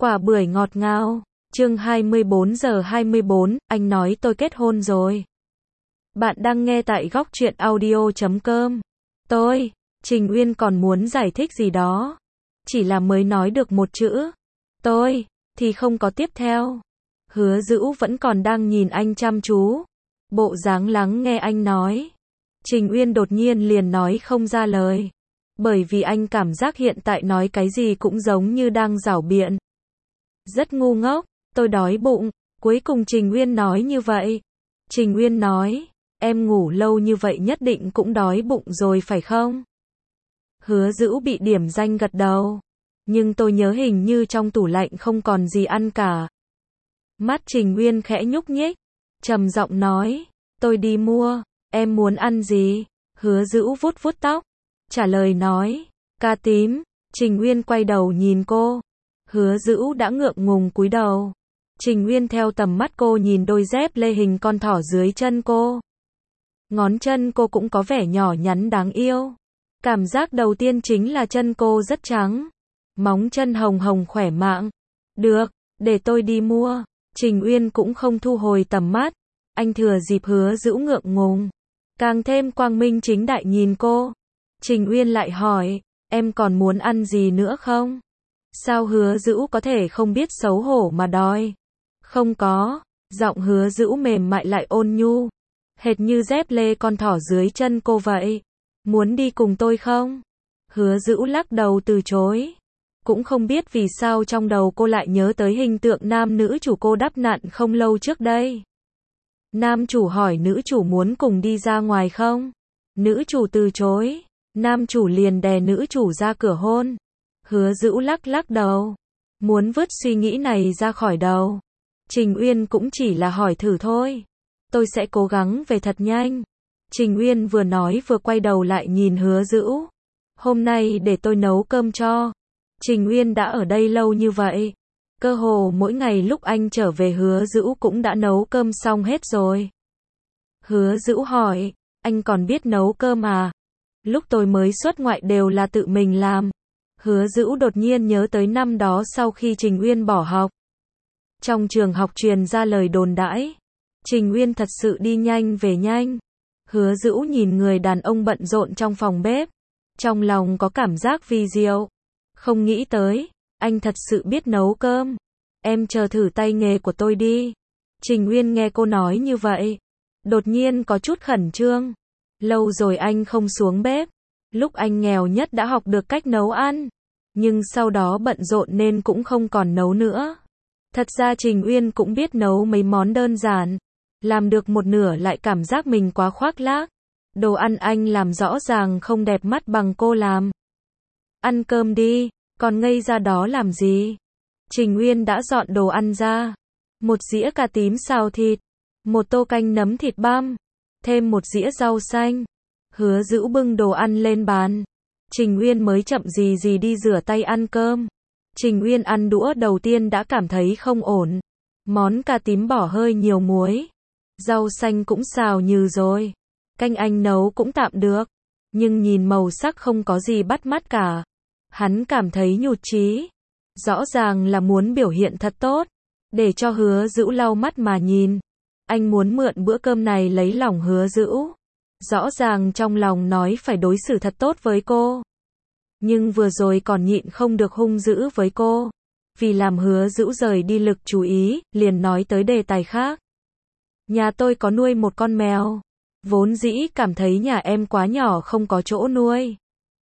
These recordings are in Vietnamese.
Quả bưởi ngọt ngào. Chương 24 giờ 24, anh nói tôi kết hôn rồi. Bạn đang nghe tại góc truyện audio.com. Trình Uyên còn muốn giải thích gì đó. Chỉ là mới nói được một chữ. Tôi, thì không có tiếp theo. Hứa Dữu vẫn còn đang nhìn anh chăm chú. Bộ dáng lắng nghe anh nói. Trình Uyên đột nhiên liền nói không ra lời. Bởi vì anh cảm giác hiện tại nói cái gì cũng giống như đang giảo biện. Rất ngu ngốc, tôi đói bụng. Cuối cùng Trình Uyên nói như vậy. Trình Uyên nói, em ngủ lâu như vậy nhất định cũng đói bụng rồi phải không? Hứa Dữu bị điểm danh gật đầu. Nhưng tôi nhớ hình như trong tủ lạnh không còn gì ăn cả. Mắt Trình Uyên khẽ nhúc nhích. Trầm giọng nói, tôi đi mua, em muốn ăn gì? Hứa Dữu vuốt vuốt tóc. Trả lời nói, cà tím. Trình Uyên quay đầu nhìn cô. Hứa Dữu đã ngượng ngùng cúi đầu. Trình Uyên theo tầm mắt cô nhìn đôi dép lê hình con thỏ dưới chân cô. Ngón chân cô cũng có vẻ nhỏ nhắn đáng yêu. Cảm giác đầu tiên chính là chân cô rất trắng. Móng chân hồng hồng khỏe mạnh. Được, để tôi đi mua. Trình Uyên cũng không thu hồi tầm mắt. Anh thừa dịp Hứa Dữu ngượng ngùng. Càng thêm quang minh chính đại nhìn cô. Trình Uyên lại hỏi, em còn muốn ăn gì nữa không? Sao Hứa Dữu có thể không biết xấu hổ mà đòi? Không có. Giọng Hứa Dữu mềm mại lại ôn nhu. Hệt như dép lê con thỏ dưới chân cô vậy. Muốn đi cùng tôi không? Hứa Dữu lắc đầu từ chối. Cũng không biết vì sao trong đầu cô lại nhớ tới hình tượng nam nữ chủ cô đắp nặn không lâu trước đây. Nam chủ hỏi nữ chủ muốn cùng đi ra ngoài không? Nữ chủ từ chối. Nam chủ liền đè nữ chủ ra cửa hôn. Hứa Dữu lắc lắc đầu. Muốn vứt suy nghĩ này ra khỏi đầu. Trình Uyên cũng chỉ là hỏi thử thôi. Tôi sẽ cố gắng về thật nhanh. Trình Uyên vừa nói vừa quay đầu lại nhìn Hứa Dữu. Hôm nay để tôi nấu cơm cho. Trình Uyên đã ở đây lâu như vậy. Cơ hồ mỗi ngày lúc anh trở về Hứa Dữu cũng đã nấu cơm xong hết rồi. Hứa Dữu hỏi, anh còn biết nấu cơm à? Lúc tôi mới xuất ngoại đều là tự mình làm. Hứa Dữu đột nhiên nhớ tới năm đó sau khi Trình Uyên bỏ học. Trong trường học truyền ra lời đồn đãi. Trình Uyên thật sự đi nhanh về nhanh. Hứa Dữu nhìn người đàn ông bận rộn trong phòng bếp. Trong lòng có cảm giác vi diệu. Không nghĩ tới, anh thật sự biết nấu cơm. Em chờ thử tay nghề của tôi đi. Trình Uyên nghe cô nói như vậy. Đột nhiên có chút khẩn trương. Lâu rồi anh không xuống bếp. Lúc anh nghèo nhất đã học được cách nấu ăn. Nhưng sau đó bận rộn nên cũng không còn nấu nữa. Thật ra Trình Uyên cũng biết nấu mấy món đơn giản. Làm được một nửa lại cảm giác mình quá khoác lác. Đồ ăn anh làm rõ ràng không đẹp mắt bằng cô làm. Ăn cơm đi, còn ngây ra đó làm gì? Trình Uyên đã dọn đồ ăn ra. Một dĩa cà tím xào thịt. Một tô canh nấm thịt băm. Thêm một dĩa rau xanh. Hứa Dữu bưng đồ ăn lên bàn. Trình Uyên mới chậm gì gì đi rửa tay ăn cơm. Trình Uyên ăn đũa đầu tiên đã cảm thấy không ổn. Món cà tím bỏ hơi nhiều muối. Rau xanh cũng xào nhừ rồi. Canh anh nấu cũng tạm được. Nhưng nhìn màu sắc không có gì bắt mắt cả. Hắn cảm thấy nhụt chí. Rõ ràng là muốn biểu hiện thật tốt. Để cho Hứa Dữu lau mắt mà nhìn. Anh muốn mượn bữa cơm này lấy lòng Hứa Dữu. Rõ ràng trong lòng nói phải đối xử thật tốt với cô. Nhưng vừa rồi còn nhịn không được hung dữ với cô. Vì làm Hứa Dữu rời đi lực chú ý, liền nói tới đề tài khác. Nhà tôi có nuôi một con mèo. Vốn dĩ cảm thấy nhà em quá nhỏ không có chỗ nuôi.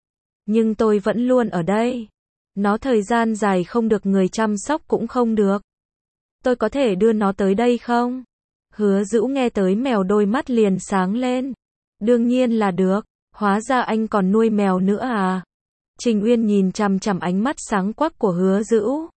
Nhưng tôi vẫn luôn ở đây. Nó thời gian dài không được người chăm sóc cũng không được. Tôi có thể đưa nó tới đây không? Hứa Dữu nghe tới mèo đôi mắt liền sáng lên. Đương nhiên là được. Hóa ra anh còn nuôi mèo nữa à? Trình Uyên nhìn chằm chằm ánh mắt sáng quắc của Hứa Dữu.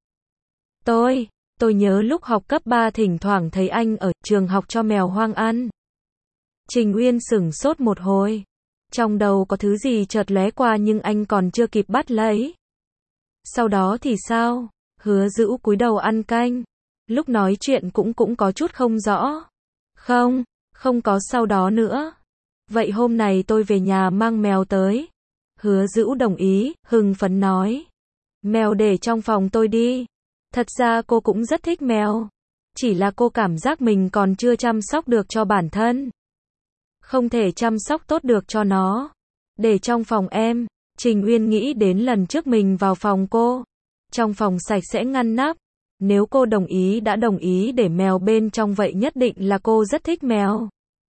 Tôi nhớ lúc học cấp 3 thỉnh thoảng thấy anh ở trường học cho mèo hoang ăn. Trình Uyên sửng sốt một hồi. Trong đầu có thứ gì chợt lóe qua nhưng anh còn chưa kịp bắt lấy. Sau đó thì sao? Hứa Dữu cúi đầu ăn canh. Lúc nói chuyện cũng có chút không rõ. Không có sau đó nữa. Vậy hôm nay tôi về nhà mang mèo tới. Hứa Dữu đồng ý, hưng phấn nói. Mèo để trong phòng tôi đi. Thật ra cô cũng rất thích mèo. Chỉ là cô cảm giác mình còn chưa chăm sóc được cho bản thân. Không thể chăm sóc tốt được cho nó. Để trong phòng em. Trình Uyên nghĩ đến lần trước mình vào phòng cô. Trong phòng sạch sẽ ngăn nắp. Nếu cô đồng ý đã đồng ý để mèo bên trong vậy nhất định là cô rất thích mèo.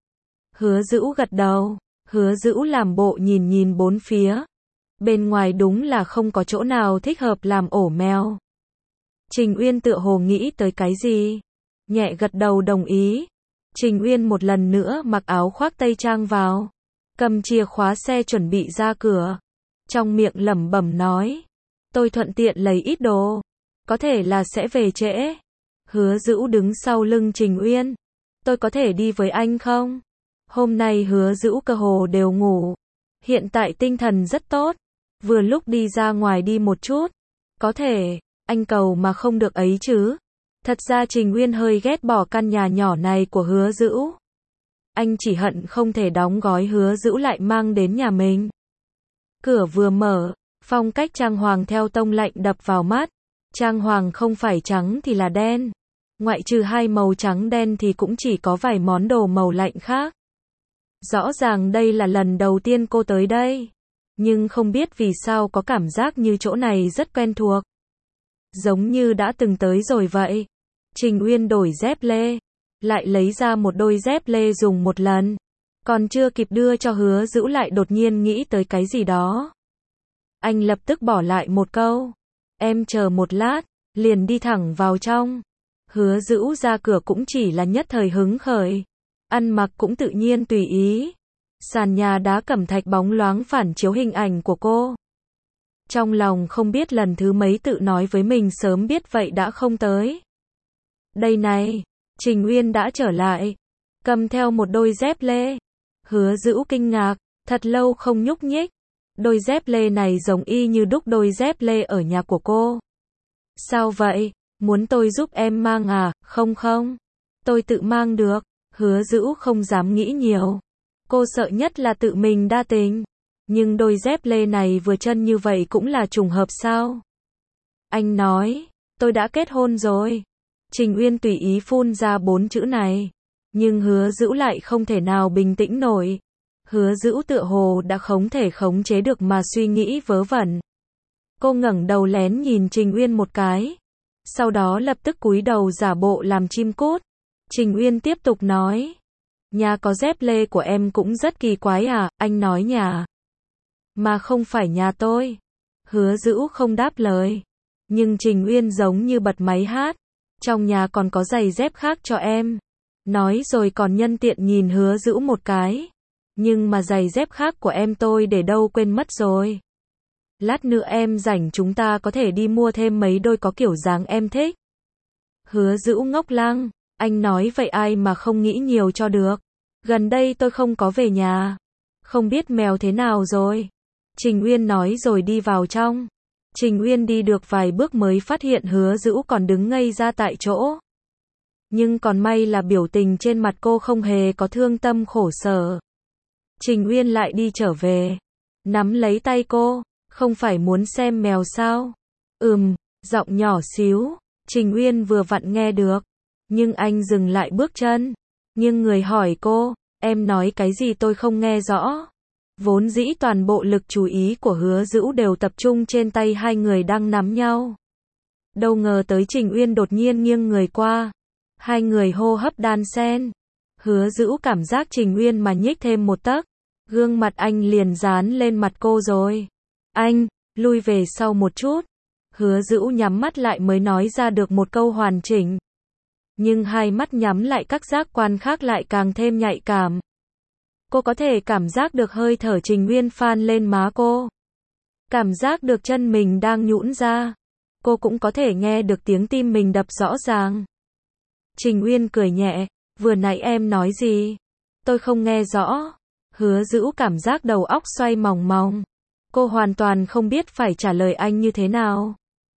Hứa Dữu gật đầu. Hứa Dữu làm bộ nhìn nhìn bốn phía. Bên ngoài đúng là không có chỗ nào thích hợp làm ổ mèo. Trình Uyên tựa hồ nghĩ tới cái gì. Nhẹ gật đầu đồng ý. Trình Uyên một lần nữa mặc áo khoác tây trang vào. Cầm chìa khóa xe chuẩn bị ra cửa. Trong miệng lẩm bẩm nói. Tôi thuận tiện lấy ít đồ. Có thể là sẽ về trễ. Hứa Dữu đứng sau lưng Trình Uyên. Tôi có thể đi với anh không? Hôm nay Hứa Dữu cơ hồ đều ngủ. Hiện tại tinh thần rất tốt. Vừa lúc đi ra ngoài đi một chút. Có thể, anh cầu mà không được ấy chứ. Thật ra Trình Uyên hơi ghét bỏ căn nhà nhỏ này của Hứa Dữu. Anh chỉ hận không thể đóng gói Hứa Dữu lại mang đến nhà mình. Cửa vừa mở, phong cách trang hoàng theo tông lạnh đập vào mắt. Trang hoàng không phải trắng thì là đen. Ngoại trừ hai màu trắng đen thì cũng chỉ có vài món đồ màu lạnh khác. Rõ ràng đây là lần đầu tiên cô tới đây. Nhưng không biết vì sao có cảm giác như chỗ này rất quen thuộc. Giống như đã từng tới rồi vậy. Trình Uyên đổi dép lê. Lại lấy ra một đôi dép lê dùng một lần. Còn chưa kịp đưa cho Hứa Dữu lại đột nhiên nghĩ tới cái gì đó. Anh lập tức bỏ lại một câu. Em chờ một lát, liền đi thẳng vào trong. Hứa Dữu ra cửa cũng chỉ là nhất thời hứng khởi. Ăn mặc cũng tự nhiên tùy ý. Sàn nhà đá cẩm thạch bóng loáng phản chiếu hình ảnh của cô. Trong lòng không biết lần thứ mấy tự nói với mình sớm biết vậy đã không tới. Đây này, Trình Uyên đã trở lại. Cầm theo một đôi dép lê. Hứa Dữu kinh ngạc, thật lâu không nhúc nhích. Đôi dép lê này giống y như đúc đôi dép lê ở nhà của cô. Sao vậy? Muốn tôi giúp em mang à? Không không. Tôi tự mang được. Hứa Dữu không dám nghĩ nhiều. Cô sợ nhất là tự mình đa tình. Nhưng đôi dép lê này vừa chân như vậy cũng là trùng hợp sao? Anh nói, tôi đã kết hôn rồi. Trình Uyên tùy ý phun ra 4 chữ này. Nhưng Hứa Dữu lại không thể nào bình tĩnh nổi. Hứa Dữu tựa hồ đã không thể khống chế được mà suy nghĩ vớ vẩn. Cô ngẩng đầu lén nhìn Trình Uyên một cái. Sau đó lập tức cúi đầu giả bộ làm chim cút. Trình Uyên tiếp tục nói. Nhà có dép lê của em cũng rất kỳ quái à, anh nói nhà. Mà không phải nhà tôi. Hứa Dữu không đáp lời. Nhưng Trình Uyên giống như bật máy hát. Trong nhà còn có giày dép khác cho em. Nói rồi còn nhân tiện nhìn Hứa Dữu một cái. Nhưng mà giày dép khác của em tôi để đâu quên mất rồi. Lát nữa em rảnh chúng ta có thể đi mua thêm mấy đôi có kiểu dáng em thích. Hứa Dữu ngốc lăng. Anh nói vậy ai mà không nghĩ nhiều cho được. Gần đây tôi không có về nhà. Không biết mèo thế nào rồi. Trình Uyên nói rồi đi vào trong. Trình Uyên đi được vài bước mới phát hiện Hứa Dữu còn đứng ngây ra tại chỗ. Nhưng còn may là biểu tình trên mặt cô không hề có thương tâm khổ sở. Trình Uyên lại đi trở về. Nắm lấy tay cô. Không phải muốn xem mèo sao? Giọng nhỏ xíu. Trình Uyên vừa vặn nghe được. Nhưng anh dừng lại bước chân. Nhưng người hỏi cô. Em nói cái gì tôi không nghe rõ. Vốn dĩ toàn bộ lực chú ý của Hứa Dữu đều tập trung trên tay hai người đang nắm nhau. Đâu ngờ tới Trình Uyên đột nhiên nghiêng người qua. Hai người hô hấp đan xen. Hứa Dữu cảm giác Trình Uyên mà nhích thêm một tấc. Gương mặt anh liền dán lên mặt cô rồi. Anh, lui về sau một chút. Hứa Dữu nhắm mắt lại mới nói ra được một câu hoàn chỉnh. Nhưng hai mắt nhắm lại các giác quan khác lại càng thêm nhạy cảm. Cô có thể cảm giác được hơi thở Trình Uyên phan lên má cô. Cảm giác được chân mình đang nhũn ra. Cô cũng có thể nghe được tiếng tim mình đập rõ ràng. Trình Uyên cười nhẹ. Vừa nãy em nói gì? Tôi không nghe rõ. Hứa Dữu cảm giác đầu óc xoay mòng mòng. Cô hoàn toàn không biết phải trả lời anh như thế nào.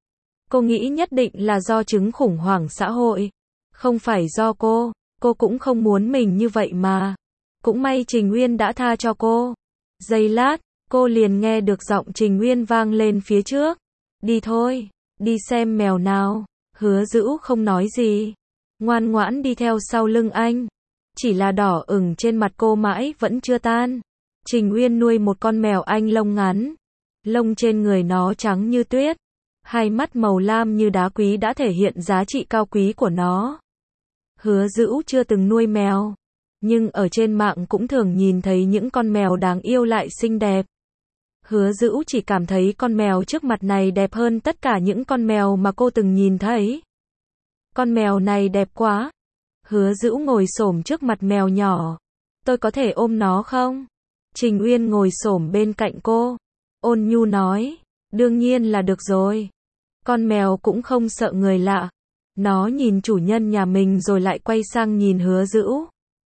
Cô nghĩ nhất định là do chứng khủng hoảng xã hội. Không phải do cô cũng không muốn mình như vậy mà. Cũng may Trình Uyên đã tha cho cô. Giây lát, cô liền nghe được giọng Trình Uyên vang lên phía trước. Đi thôi, đi xem mèo nào. Hứa Dữu không nói gì, ngoan ngoãn đi theo sau lưng anh. Chỉ là đỏ ửng trên mặt cô mãi vẫn chưa tan. Trình Uyên nuôi một con mèo Anh lông ngắn, lông trên người nó trắng như tuyết, hai mắt màu lam như đá quý đã thể hiện giá trị cao quý của nó. Hứa Dữu chưa từng nuôi mèo, nhưng ở trên mạng cũng thường nhìn thấy những con mèo đáng yêu lại xinh đẹp. Hứa Dữu chỉ cảm thấy con mèo trước mặt này đẹp hơn tất cả những con mèo mà cô từng nhìn thấy. Con mèo này đẹp quá. Hứa Dữu ngồi xổm trước mặt mèo nhỏ. Tôi có thể ôm nó không? Trình Uyên ngồi xổm bên cạnh cô, ôn nhu nói, đương nhiên là được rồi. Con mèo cũng không sợ người lạ. Nó nhìn chủ nhân nhà mình rồi lại quay sang nhìn Hứa Dữu.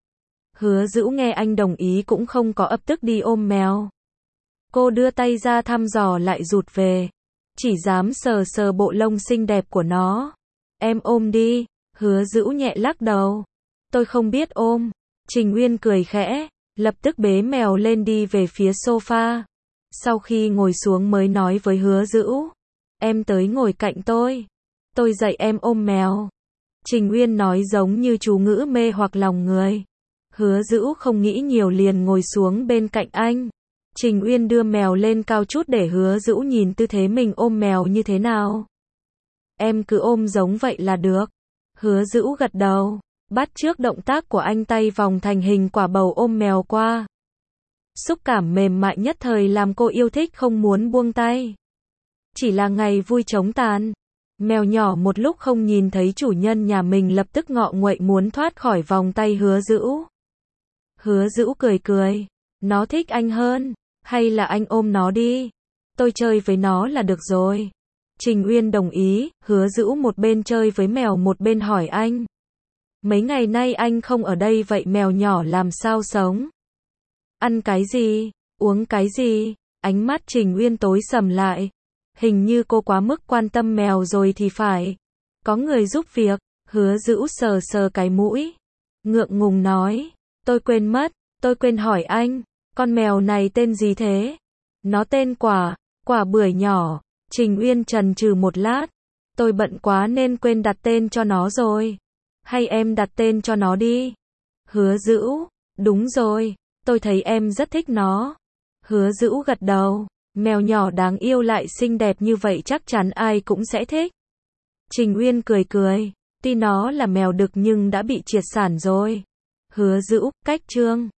Hứa Dữu nghe anh đồng ý cũng không có ấp tức đi ôm mèo. Cô đưa tay ra thăm dò lại rụt về, chỉ dám sờ sờ bộ lông xinh đẹp của nó. Em ôm đi. Hứa Dữu nhẹ lắc đầu. Tôi không biết ôm. Trình Uyên cười khẽ, lập tức bế mèo lên đi về phía sofa. Sau khi ngồi xuống mới nói với Hứa Dữu, em tới ngồi cạnh tôi dạy em ôm mèo. Trình Uyên nói giống như chú ngữ mê hoặc lòng người. Hứa Dữu không nghĩ nhiều liền ngồi xuống bên cạnh anh. Trình Uyên đưa mèo lên cao chút để Hứa Dữu nhìn tư thế mình ôm mèo như thế nào. Em cứ ôm giống vậy là được. Hứa Dữu gật đầu, bắt chước động tác của anh, tay vòng thành hình quả bầu ôm mèo qua. Xúc cảm mềm mại nhất thời làm cô yêu thích không muốn buông tay. Chỉ là ngày vui chóng tàn. Mèo nhỏ một lúc không nhìn thấy chủ nhân nhà mình lập tức ngọ nguậy muốn thoát khỏi vòng tay Hứa Dữu. Hứa Dữu cười cười, nó thích anh hơn, hay là anh ôm nó đi, tôi chơi với nó là được rồi. Trình Uyên đồng ý. Hứa Dữu một bên chơi với mèo một bên hỏi anh, mấy ngày nay anh không ở đây vậy mèo nhỏ làm sao sống? Ăn cái gì? Uống cái gì? Ánh mắt Trình Uyên tối sầm lại. Hình như cô quá mức quan tâm mèo rồi thì phải. Có người giúp việc. Hứa Dữu sờ sờ cái mũi, ngượng ngùng nói, tôi quên mất, tôi quên hỏi anh, con mèo này tên gì thế? Nó tên Quả, Quả bưởi nhỏ. Trình Uyên chần chừ một lát, tôi bận quá nên quên đặt tên cho nó rồi. Hay em đặt tên cho nó đi. Hứa Dữu, đúng rồi, tôi thấy em rất thích nó. Hứa Dữu gật đầu, mèo nhỏ đáng yêu lại xinh đẹp như vậy chắc chắn ai cũng sẽ thích. Trình Uyên cười cười, tuy nó là mèo đực nhưng đã bị triệt sản rồi. Hứa Dữu, cách chương